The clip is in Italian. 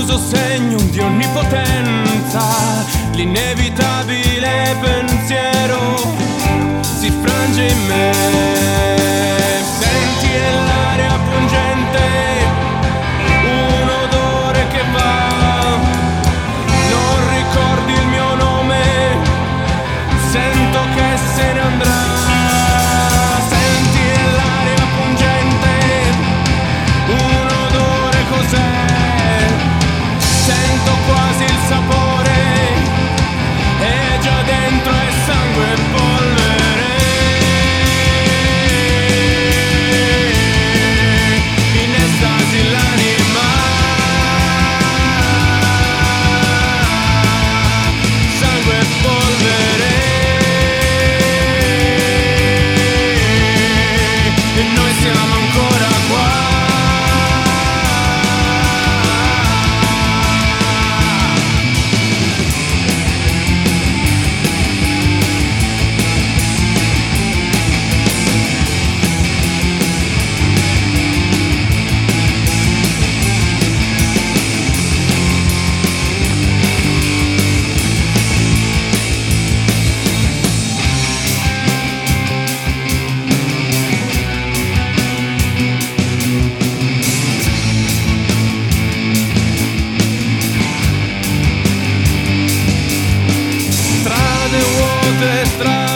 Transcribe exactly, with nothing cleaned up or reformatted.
confuso segno di onnipotenza, l'inevitabile pensiero si frange in me. Senti l'aria pungente, un odore che va, non ricordi il mio nome, sento che se ne andrà. Senti l'aria pungente, un odore cos'è, sento quasi il sapore, e già dentro è sangue e polvere. In estasi l'anima, sangue e polvere, e noi siamo ancora qua. Strade vuote, strade